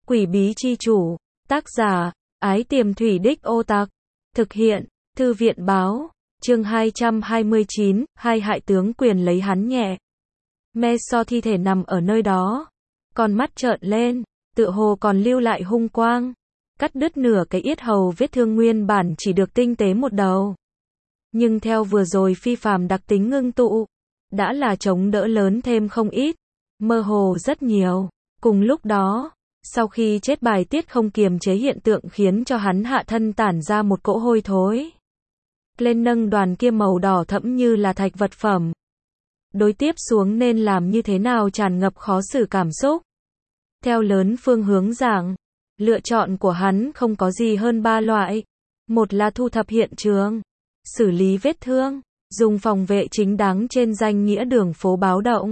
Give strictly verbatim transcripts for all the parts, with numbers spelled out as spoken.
Quỷ bí chi chủ, tác giả, Ái Tiềm Thủy Đích Ô Tạc, thực hiện, Thư viện báo, chương hai trăm hai mươi chín, hai hại tướng quyền lấy hắn nhẹ. Me So thi thể nằm ở nơi đó, con mắt trợn lên, tựa hồ còn lưu lại hung quang, cắt đứt nửa cái yết hầu, vết thương nguyên bản chỉ được tinh tế một đầu. Nhưng theo vừa rồi phi phàm đặc tính ngưng tụ, đã là chống đỡ lớn thêm không ít, mơ hồ rất nhiều. Cùng lúc đó, sau khi chết bài tiết không kiềm chế hiện tượng khiến cho hắn hạ thân tản ra một cỗ hôi thối. Lên nâng đoàn kia màu đỏ thẫm như là thạch vật phẩm. Đối tiếp xuống nên làm như thế nào tràn ngập khó xử cảm xúc. Theo lớn phương hướng giảng, lựa chọn của hắn không có gì hơn ba loại. Một là thu thập hiện trường, xử lý vết thương, dùng phòng vệ chính đáng trên danh nghĩa đường phố báo động.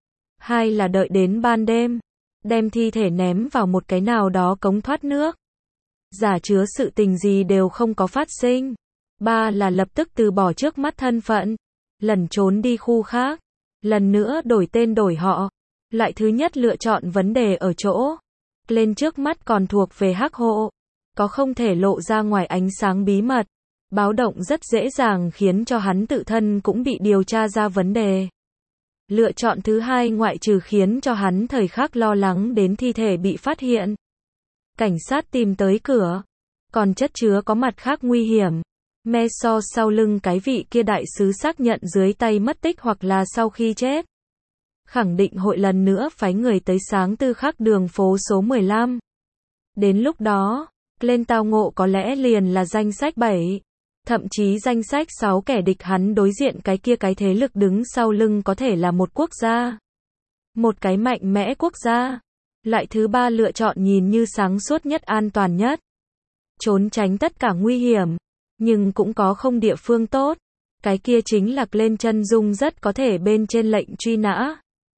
Hai là đợi đến ban đêm, đem thi thể ném vào một cái nào đó cống thoát nước. Giả chứa sự tình gì đều không có phát sinh. Ba là lập tức từ bỏ trước mắt thân phận, lẩn trốn đi khu khác, lần nữa đổi tên đổi họ. Loại thứ nhất lựa chọn vấn đề ở chỗ, lên trước mắt còn thuộc về hắc hộ, có không thể lộ ra ngoài ánh sáng bí mật. Báo động rất dễ dàng khiến cho hắn tự thân cũng bị điều tra ra vấn đề. Lựa chọn thứ hai ngoại trừ khiến cho hắn thời khắc lo lắng đến thi thể bị phát hiện, cảnh sát tìm tới cửa, còn chất chứa có mặt khác nguy hiểm. Me So sau lưng cái vị kia đại sứ xác nhận dưới tay mất tích hoặc là sau khi chết, khẳng định hội lần nữa phái người tới sáng tư khắc đường phố số mười lăm. Đến lúc đó, lên tao ngộ có lẽ liền là danh sách bảy, thậm chí danh sách sáu kẻ địch hắn đối diện cái kia cái thế lực đứng sau lưng có thể là một quốc gia. Một cái mạnh mẽ quốc gia. Loại thứ ba lựa chọn nhìn như sáng suốt nhất, an toàn nhất. Trốn tránh tất cả nguy hiểm, nhưng cũng có không địa phương tốt. Cái kia chính là lên chân dung rất có thể bên trên lệnh truy nã.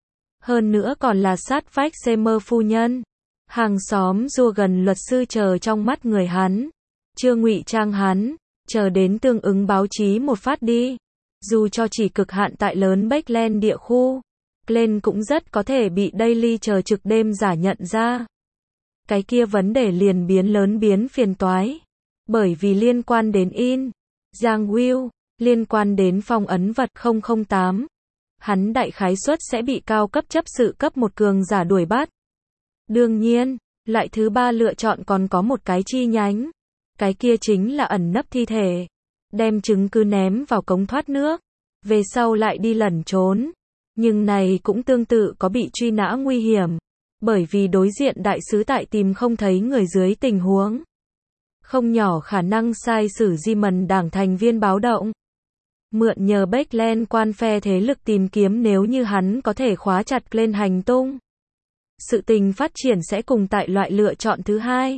Hơn nữa còn là sát vách Seymour phu nhân. Hàng xóm rua gần luật sư chờ trong mắt người hắn. Chưa ngụy trang hắn. Chờ đến tương ứng báo chí một phát đi. Dù cho chỉ cực hạn tại lớn Backland địa khu, Glenn cũng rất có thể bị Daily chờ trực đêm giả nhận ra. Cái kia vấn đề liền biến lớn biến phiền toái. Bởi vì liên quan đến in, Giang Will, liên quan đến phong ấn vật không không tám. Hắn đại khái suất sẽ bị cao cấp chấp sự cấp một cường giả đuổi bắt. Đương nhiên, loại thứ ba lựa chọn còn có một cái chi nhánh. Cái kia chính là ẩn nấp thi thể, đem chứng cứ ném vào cống thoát nước, về sau lại đi lẩn trốn. Nhưng này cũng tương tự có bị truy nã nguy hiểm, bởi vì đối diện đại sứ tại tìm không thấy người dưới tình huống. Không nhỏ khả năng sai sử di mần đảng thành viên báo động. Mượn nhờ Backland quan phe thế lực tìm kiếm nếu như hắn có thể khóa chặt lên hành tung. Sự tình phát triển sẽ cùng tại loại lựa chọn thứ hai.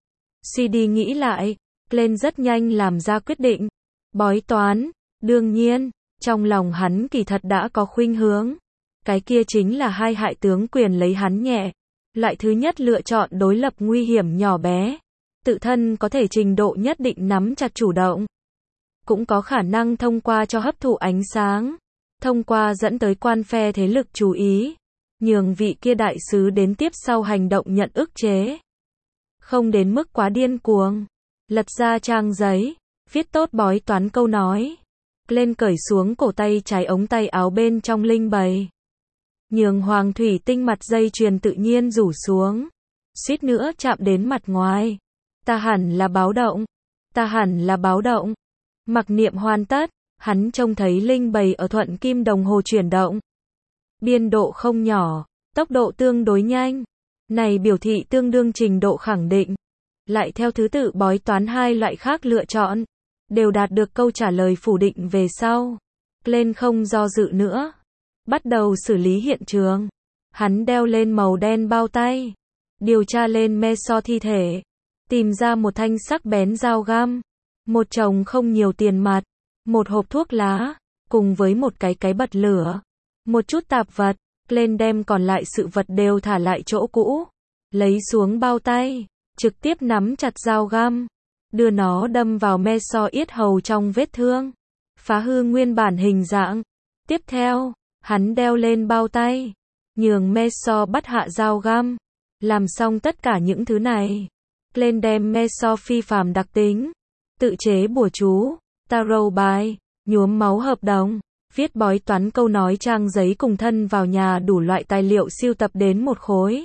Suy đi nghĩ lại, Glenn rất nhanh làm ra quyết định. Bói toán, đương nhiên, trong lòng hắn kỳ thật đã có khuynh hướng. Cái kia chính là hai hại tướng quyền lấy hắn nhẹ. Loại thứ nhất lựa chọn đối lập nguy hiểm nhỏ bé. Tự thân có thể trình độ nhất định nắm chặt chủ động. Cũng có khả năng thông qua cho hấp thụ ánh sáng. Thông qua dẫn tới quan phe thế lực chú ý. Nhường vị kia đại sứ đến tiếp sau hành động nhận ức chế. Không đến mức quá điên cuồng. Lật ra trang giấy, viết tốt bói toán câu nói. Lên cởi xuống cổ tay trái ống tay áo bên trong linh bày. Nhường hoàng thủy tinh mặt dây chuyền tự nhiên rủ xuống. Suýt nữa chạm đến mặt ngoài. Ta hẳn là báo động. Ta hẳn là báo động. Mặc niệm hoàn tất, hắn trông thấy linh bày ở thuận kim đồng hồ chuyển động. Biên độ không nhỏ, tốc độ tương đối nhanh. Này biểu thị tương đương trình độ khẳng định. Lại theo thứ tự bói toán hai loại khác lựa chọn, đều đạt được câu trả lời phủ định về sau. Glenn không do dự nữa. Bắt đầu xử lý hiện trường. Hắn đeo lên màu đen bao tay. Điều tra lên Me So thi thể. Tìm ra một thanh sắc bén dao găm. Một chồng không nhiều tiền mặt. Một hộp thuốc lá. Cùng với một cái cái bật lửa. Một chút tạp vật. Glenn đem còn lại sự vật đều thả lại chỗ cũ. Lấy xuống bao tay. Trực tiếp nắm chặt dao găm. Đưa nó đâm vào Me So yết hầu trong vết thương. Phá hư nguyên bản hình dạng. Tiếp theo, hắn đeo lên bao tay. Nhường Me So bắt hạ dao găm. Làm xong tất cả những thứ này, Glenn đem Meso phi phàm đặc tính, tự chế bùa chú, tarot bài, nhuốm máu hợp đồng, viết bói toán câu nói trang giấy cùng thân vào nhà đủ loại tài liệu sưu tập đến một khối,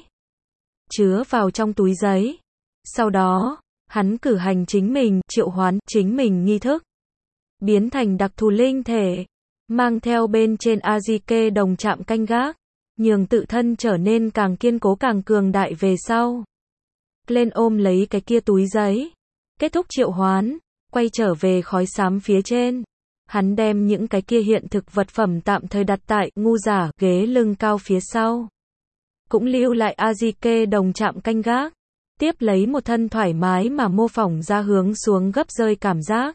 chứa vào trong túi giấy. Sau đó, hắn cử hành chính mình, triệu hoán chính mình nghi thức, biến thành đặc thù linh thể, mang theo bên trên Azike đồng chạm canh gác, nhường tự thân trở nên càng kiên cố càng cường đại về sau. Glenn ôm lấy cái kia túi giấy, kết thúc triệu hoán, quay trở về khói xám phía trên. Hắn đem những cái kia hiện thực vật phẩm tạm thời đặt tại ngu giả ghế lưng cao phía sau. Cũng lưu lại Azike đồng chạm canh gác, tiếp lấy một thân thoải mái mà mô phỏng ra hướng xuống gấp rơi cảm giác.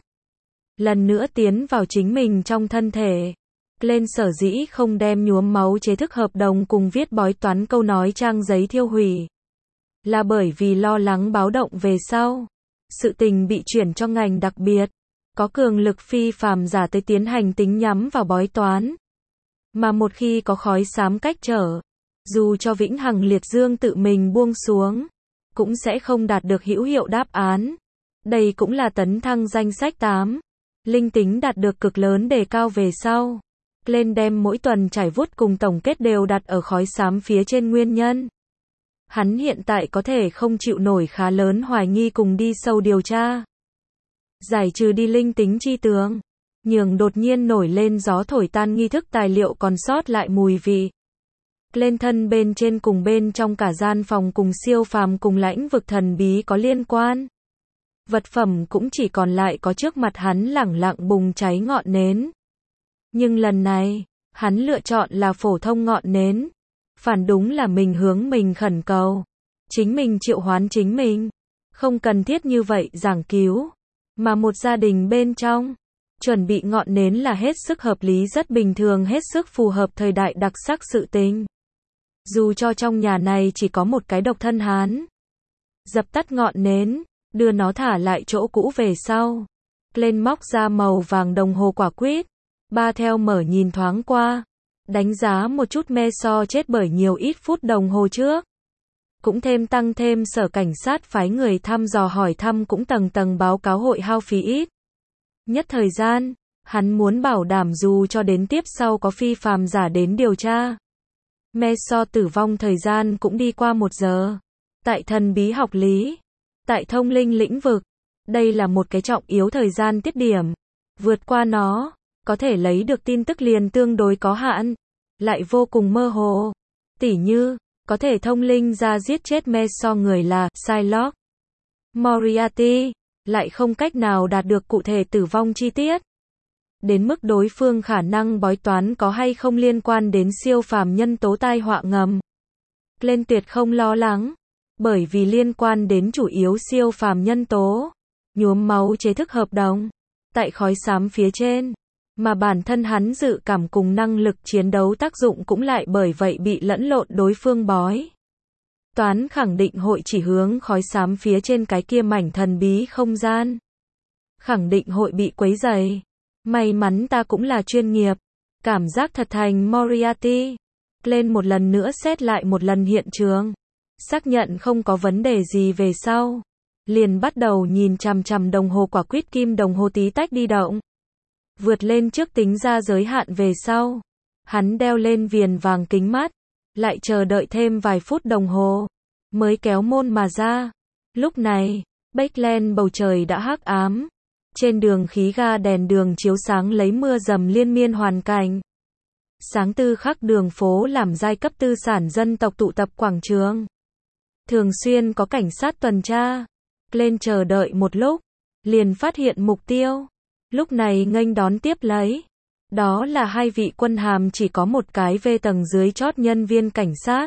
Lần nữa tiến vào chính mình trong thân thể. Glenn sở dĩ không đem nhuốm máu chế thức hợp đồng cùng viết bói toán câu nói trang giấy thiêu hủy, là bởi vì lo lắng báo động về sau, sự tình bị chuyển cho ngành đặc biệt, có cường lực phi phàm giả tới tiến hành tính nhắm vào bói toán. Mà một khi có khói xám cách trở, dù cho vĩnh hằng liệt dương tự mình buông xuống, cũng sẽ không đạt được hữu hiệu đáp án. Đây cũng là tấn thăng danh sách tám. Linh tính đạt được cực lớn đề cao về sau. Glenn đem mỗi tuần trải vuốt cùng tổng kết đều đặt ở khói xám phía trên nguyên nhân. Hắn hiện tại có thể không chịu nổi khá lớn hoài nghi cùng đi sâu điều tra. Giải trừ đi linh tính chi tướng, nhường đột nhiên nổi lên gió thổi tan nghi thức tài liệu còn sót lại mùi vị. Glenn thân bên trên cùng bên trong cả gian phòng cùng siêu phàm cùng lãnh vực thần bí có liên quan. Vật phẩm cũng chỉ còn lại có trước mặt hắn lẳng lặng bùng cháy ngọn nến. Nhưng lần này, hắn lựa chọn là phổ thông ngọn nến. Phản đúng là mình hướng mình khẩn cầu. Chính mình triệu hoán chính mình. Không cần thiết như vậy giảng cứu. Mà một gia đình bên trong, chuẩn bị ngọn nến là hết sức hợp lý rất bình thường hết sức phù hợp thời đại đặc sắc sự tình. Dù cho trong nhà này chỉ có một cái độc thân hán. Dập tắt ngọn nến, đưa nó thả lại chỗ cũ về sau. Glenn móc ra màu vàng đồng hồ quả quýt. Ba theo mở nhìn thoáng qua. Đánh giá một chút Meso chết bởi nhiều ít phút đồng hồ trước. Cũng thêm tăng thêm sở cảnh sát phái người thăm dò hỏi thăm cũng tầng tầng báo cáo hội hao phí ít. Nhất thời gian, hắn muốn bảo đảm dù cho đến tiếp sau có phi phàm giả đến điều tra. Meso tử vong thời gian cũng đi qua một giờ. Tại thần bí học lý, tại thông linh lĩnh vực, đây là một cái trọng yếu thời gian tiết điểm. Vượt qua nó, có thể lấy được tin tức liền tương đối có hạn, lại vô cùng mơ hồ. Tỉ như, có thể thông linh ra giết chết Meso người là Psylocke Moriarty, lại không cách nào đạt được cụ thể tử vong chi tiết. Đến mức đối phương khả năng bói toán có hay không liên quan đến siêu phàm nhân tố tai họa ngầm. Glenn tuyệt không lo lắng, bởi vì liên quan đến chủ yếu siêu phàm nhân tố, nhuốm máu chế thức hợp đồng, tại khói xám phía trên, mà bản thân hắn dự cảm cùng năng lực chiến đấu tác dụng cũng lại bởi vậy bị lẫn lộn đối phương bói. Toán khẳng định hội chỉ hướng khói xám phía trên cái kia mảnh thần bí không gian. Khẳng định hội bị quấy rầy. May mắn ta cũng là chuyên nghiệp. Cảm giác thật thành Moriarty. Glenn một lần nữa xét lại một lần hiện trường. Xác nhận không có vấn đề gì về sau. Liền bắt đầu nhìn chằm chằm đồng hồ quả quýt kim đồng hồ tí tách đi động. Vượt lên trước tính ra giới hạn về sau. Hắn đeo lên viền vàng kính mắt. Lại chờ đợi thêm vài phút đồng hồ. Mới kéo môn mà ra. Lúc này, Backland bầu trời đã hắc ám. Trên đường khí ga đèn đường chiếu sáng lấy mưa dầm liên miên hoàn cảnh. Sáng tư khắc đường phố làm giai cấp tư sản dân tộc tụ tập quảng trường. Thường xuyên có cảnh sát tuần tra. Lên chờ đợi một lúc, liền phát hiện mục tiêu. Lúc này nghênh đón tiếp lấy. Đó là hai vị quân hàm chỉ có một cái về tầng dưới chót nhân viên cảnh sát.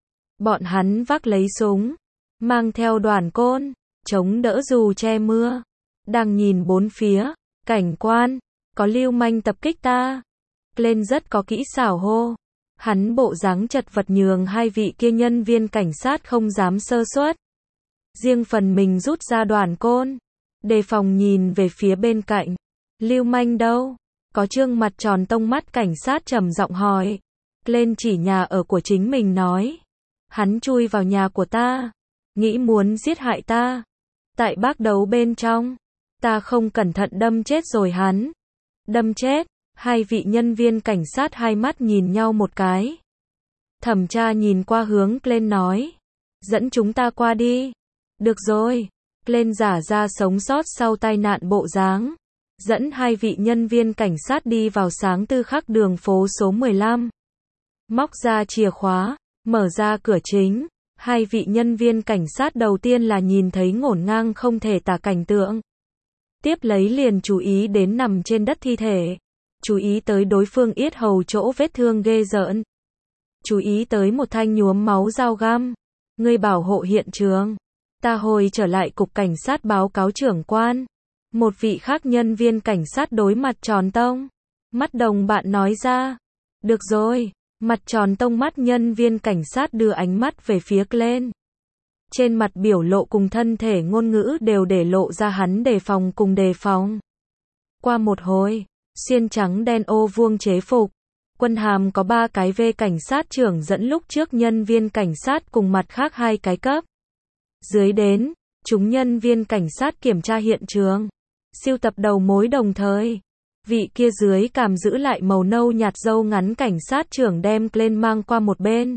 Bọn hắn vác lấy súng, mang theo đoàn côn, chống đỡ dù che mưa. Đang nhìn bốn phía, cảnh quan, có lưu manh tập kích ta. Lên rất có kỹ xảo hô. Hắn bộ dáng chật vật nhường hai vị kia nhân viên cảnh sát không dám sơ suất. Riêng phần mình rút ra đoàn côn, đề phòng nhìn về phía bên cạnh. Lưu manh đâu? Có trương mặt tròn tông mắt cảnh sát trầm giọng hỏi. Lên chỉ nhà ở của chính mình nói. Hắn chui vào nhà của ta, nghĩ muốn giết hại ta. Tại bác đấu bên trong, ta không cẩn thận đâm chết rồi hắn. Đâm chết, hai vị nhân viên cảnh sát hai mắt nhìn nhau một cái. Thẩm tra nhìn qua hướng Glenn nói, dẫn chúng ta qua đi. Được rồi, Glenn giả ra sống sót sau tai nạn bộ dáng, dẫn hai vị nhân viên cảnh sát đi vào sáng tư khắc đường phố số mười lăm. Móc ra chìa khóa, mở ra cửa chính. Hai vị nhân viên cảnh sát đầu tiên là nhìn thấy ngổn ngang không thể tả cảnh tượng. Tiếp lấy liền chú ý đến nằm trên đất thi thể. Chú ý tới đối phương yết hầu chỗ vết thương ghê rợn. Chú ý tới một thanh nhuốm máu dao găm. Người bảo hộ hiện trường. Ta hồi trở lại cục cảnh sát báo cáo trưởng quan. Một vị khác nhân viên cảnh sát đối mặt tròn tông. Mắt đồng bạn nói ra. Được rồi. Mặt tròn tông mắt nhân viên cảnh sát đưa ánh mắt về phía Glenn. Trên mặt biểu lộ cùng thân thể ngôn ngữ đều để lộ ra hắn đề phòng cùng đề phòng. Qua một hồi, xiên trắng đen ô vuông chế phục. Quân hàm có ba cái V cảnh sát trưởng dẫn lúc trước nhân viên cảnh sát cùng mặt khác hai cái cấp. Dưới đến, chúng nhân viên cảnh sát kiểm tra hiện trường. Siêu tập đầu mối đồng thời. Vị kia dưới cảm giữ lại màu nâu nhạt râu ngắn cảnh sát trưởng đem Glenn mang qua một bên.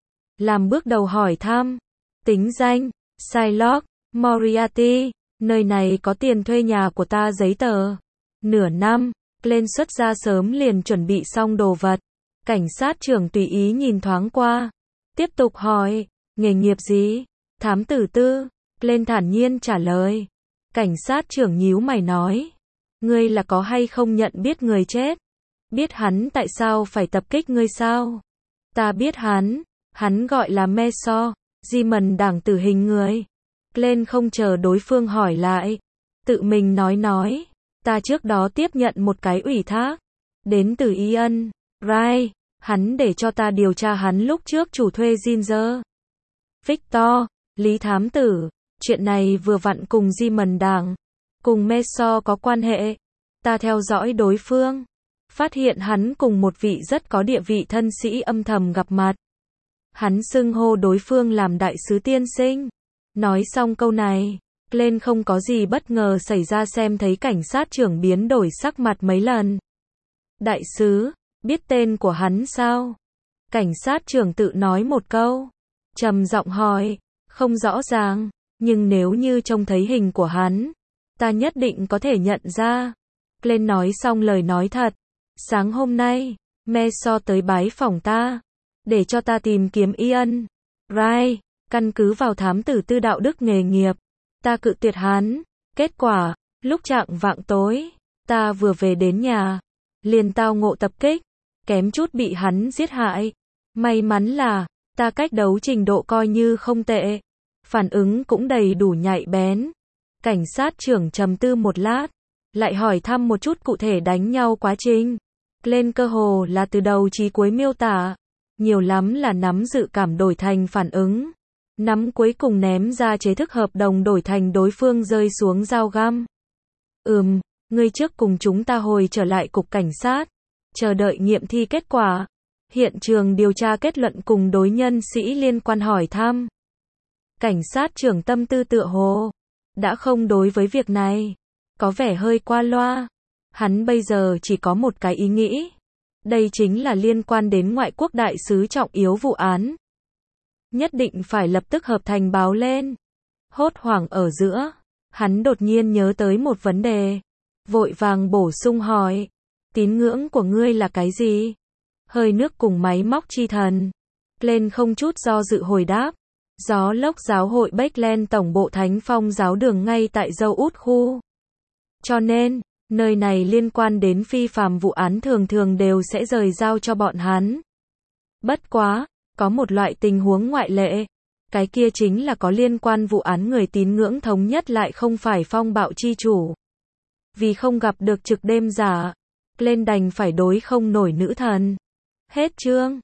Làm bước đầu hỏi thăm. Tính danh, Shylock, Moriarty, nơi này có tiền thuê nhà của ta giấy tờ. Nửa năm, Glenn xuất ra sớm liền chuẩn bị xong đồ vật. Cảnh sát trưởng tùy ý nhìn thoáng qua. Tiếp tục hỏi, nghề nghiệp gì? Thám tử tư, Glenn thản nhiên trả lời. Cảnh sát trưởng nhíu mày nói. Ngươi là có hay không nhận biết người chết? Biết hắn tại sao phải tập kích ngươi sao? Ta biết hắn, hắn gọi là Meso, Simon đảng tử hình người. Glenn không chờ đối phương hỏi lại, tự mình nói nói, ta trước đó tiếp nhận một cái ủy thác, đến từ Ian Wright, hắn để cho ta điều tra hắn lúc trước chủ thuê Ginger. Victor, Lý thám tử, chuyện này vừa vặn cùng Simon đảng, cùng Meso có quan hệ. Ta theo dõi đối phương, phát hiện hắn cùng một vị rất có địa vị thân sĩ âm thầm gặp mặt. Hắn xưng hô đối phương làm đại sứ tiên sinh. Nói xong câu này, Glenn không có gì bất ngờ xảy ra xem thấy cảnh sát trưởng biến đổi sắc mặt mấy lần. Đại sứ, biết tên của hắn sao? Cảnh sát trưởng tự nói một câu, trầm giọng hỏi, không rõ ràng, nhưng nếu như trông thấy hình của hắn, ta nhất định có thể nhận ra. Glenn nói xong lời nói thật. Sáng hôm nay, Meso tới bái phỏng ta, để cho ta tìm kiếm Ian Wright, căn cứ vào thám tử tư đạo đức nghề nghiệp. Ta cự tuyệt hắn. Kết quả, lúc chạng vạng tối, ta vừa về đến nhà, liền tao ngộ tập kích, kém chút bị hắn giết hại. May mắn là, ta cách đấu trình độ coi như không tệ, phản ứng cũng đầy đủ nhạy bén. Cảnh sát trưởng trầm tư một lát, lại hỏi thăm một chút cụ thể đánh nhau quá trình. Glenn cơ hồ là từ đầu chí cuối miêu tả, nhiều lắm là nắm dự cảm đổi thành phản ứng, nắm cuối cùng ném ra chế thức hợp đồng đổi thành đối phương rơi xuống dao găm. Ừm, ngươi trước cùng chúng ta hồi trở lại cục cảnh sát, chờ đợi nghiệm thi kết quả, hiện trường điều tra kết luận cùng đối nhân sĩ liên quan hỏi thăm. Cảnh sát trưởng tâm tư tựa hồ đã không đối với việc này, có vẻ hơi qua loa. Hắn bây giờ chỉ có một cái ý nghĩ, đây chính là liên quan đến ngoại quốc đại sứ trọng yếu vụ án. Nhất định phải lập tức hợp thành báo lên. Hốt hoảng ở giữa, hắn đột nhiên nhớ tới một vấn đề, vội vàng bổ sung hỏi, tín ngưỡng của ngươi là cái gì? Hơi nước cùng máy móc chi thần. Glenn không chút do dự hồi đáp, gió lốc giáo hội Beckland tổng bộ Thánh Phong giáo đường ngay tại Dâu Út khu. Cho nên, nơi này liên quan đến phi phàm vụ án thường thường đều sẽ rời giao cho bọn hắn. Bất quá, có một loại tình huống ngoại lệ. Cái kia chính là có liên quan vụ án người tín ngưỡng thống nhất lại không phải phong bạo chi chủ. Vì không gặp được trực đêm giả, Glenn đành phải đối không nổi nữ thần. Hết chương.